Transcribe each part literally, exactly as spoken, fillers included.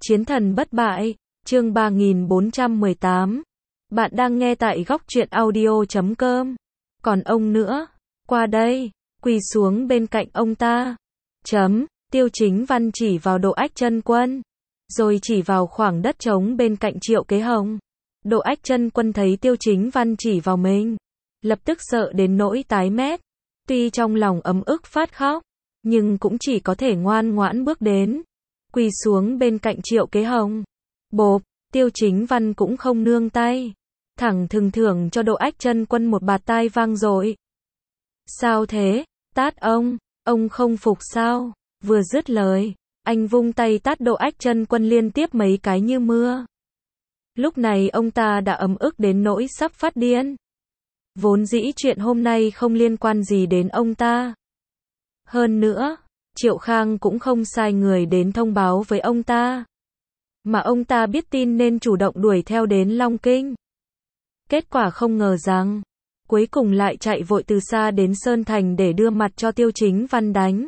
Chiến thần bất bại, chương ba nghìn bốn trăm mười tám. Bạn đang nghe tại góc truyện audio chấm com. Còn ông nữa, qua đây, quỳ xuống bên cạnh ông ta. Chấm, Tiêu Chính Văn chỉ vào Độ Ách Chân Quân, rồi chỉ vào khoảng đất trống bên cạnh Triệu Kế Hồng. Độ Ách Chân Quân thấy Tiêu Chính Văn chỉ vào mình, lập tức sợ đến nỗi tái mét. Tuy trong lòng ấm ức phát khóc, nhưng cũng chỉ có thể ngoan ngoãn bước đến, quỳ xuống bên cạnh Triệu Kế Hồng. Bộp, Tiêu Chính Văn cũng không nương tay, thẳng thừng thưởng cho Độ Ách Chân Quân một bạt tai vang dội. Sao thế, tát ông, ông không phục sao? Vừa dứt lời, anh vung tay tát Độ Ách Chân Quân liên tiếp mấy cái như mưa. Lúc này ông ta đã ấm ức đến nỗi sắp phát điên. Vốn dĩ chuyện hôm nay không liên quan gì đến ông ta. Hơn nữa, Triệu Khang cũng không sai người đến thông báo với ông ta. Mà ông ta biết tin nên chủ động đuổi theo đến Long Kinh. Kết quả không ngờ rằng, cuối cùng lại chạy vội từ xa đến Sơn Thành để đưa mặt cho Tiêu Chính Văn đánh.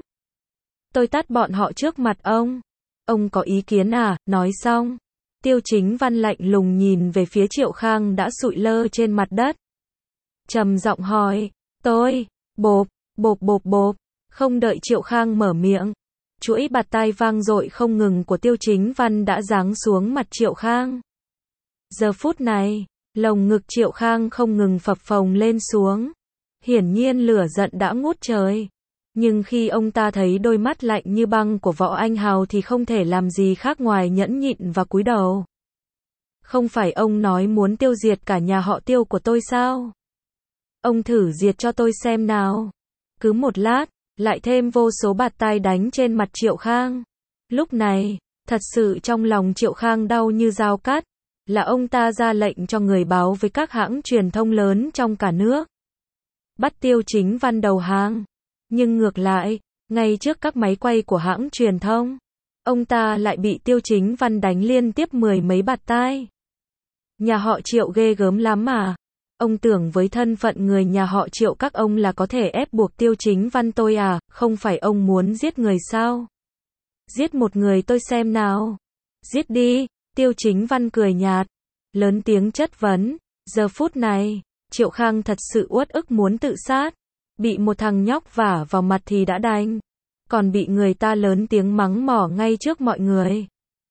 Tôi tát bọn họ trước mặt ông. Ông có ý kiến à? Nói xong, Tiêu Chính Văn lạnh lùng nhìn về phía Triệu Khang đã sụi lơ trên mặt đất. Trầm giọng hỏi, tôi, bộp, bộp bộp bộp. Không đợi Triệu Khang mở miệng, chuỗi bạt tai vang dội không ngừng của Tiêu Chính Văn đã giáng xuống mặt Triệu Khang. Giờ phút này, lồng ngực Triệu Khang không ngừng phập phồng lên xuống. Hiển nhiên lửa giận đã ngút trời. Nhưng khi ông ta thấy đôi mắt lạnh như băng của Võ Anh Hào thì không thể làm gì khác ngoài nhẫn nhịn và cúi đầu. Không phải ông nói muốn tiêu diệt cả nhà họ Tiêu của tôi sao? Ông thử diệt cho tôi xem nào. Cứ một lát, lại thêm vô số bạt tai đánh trên mặt Triệu Khang. Lúc này, thật sự trong lòng Triệu Khang đau như dao cắt, là ông ta ra lệnh cho người báo với các hãng truyền thông lớn trong cả nước. Bắt Tiêu Chính Văn đầu hàng. Nhưng ngược lại, ngay trước các máy quay của hãng truyền thông, ông ta lại bị Tiêu Chính Văn đánh liên tiếp mười mấy bạt tai. Nhà họ Triệu ghê gớm lắm mà. Ông tưởng với thân phận người nhà họ Triệu các ông là có thể ép buộc Tiêu Chính Văn tôi à, không phải ông muốn giết người sao? Giết một người tôi xem nào. Giết đi, Tiêu Chính Văn cười nhạt, lớn tiếng chất vấn. Giờ phút này, Triệu Khang thật sự uất ức muốn tự sát. Bị một thằng nhóc vả vào mặt thì đã đành, còn bị người ta lớn tiếng mắng mỏ ngay trước mọi người.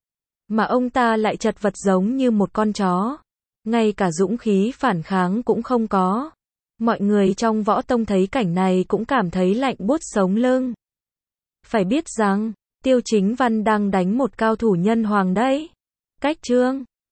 Mà ông ta lại chật vật giống như một con chó. Ngay cả dũng khí phản kháng cũng không có. Mọi người trong Võ Tông thấy cảnh này cũng cảm thấy lạnh buốt sống lưng. Phải biết rằng, Tiêu Chính Văn đang đánh một cao thủ nhân hoàng đấy. Cách chương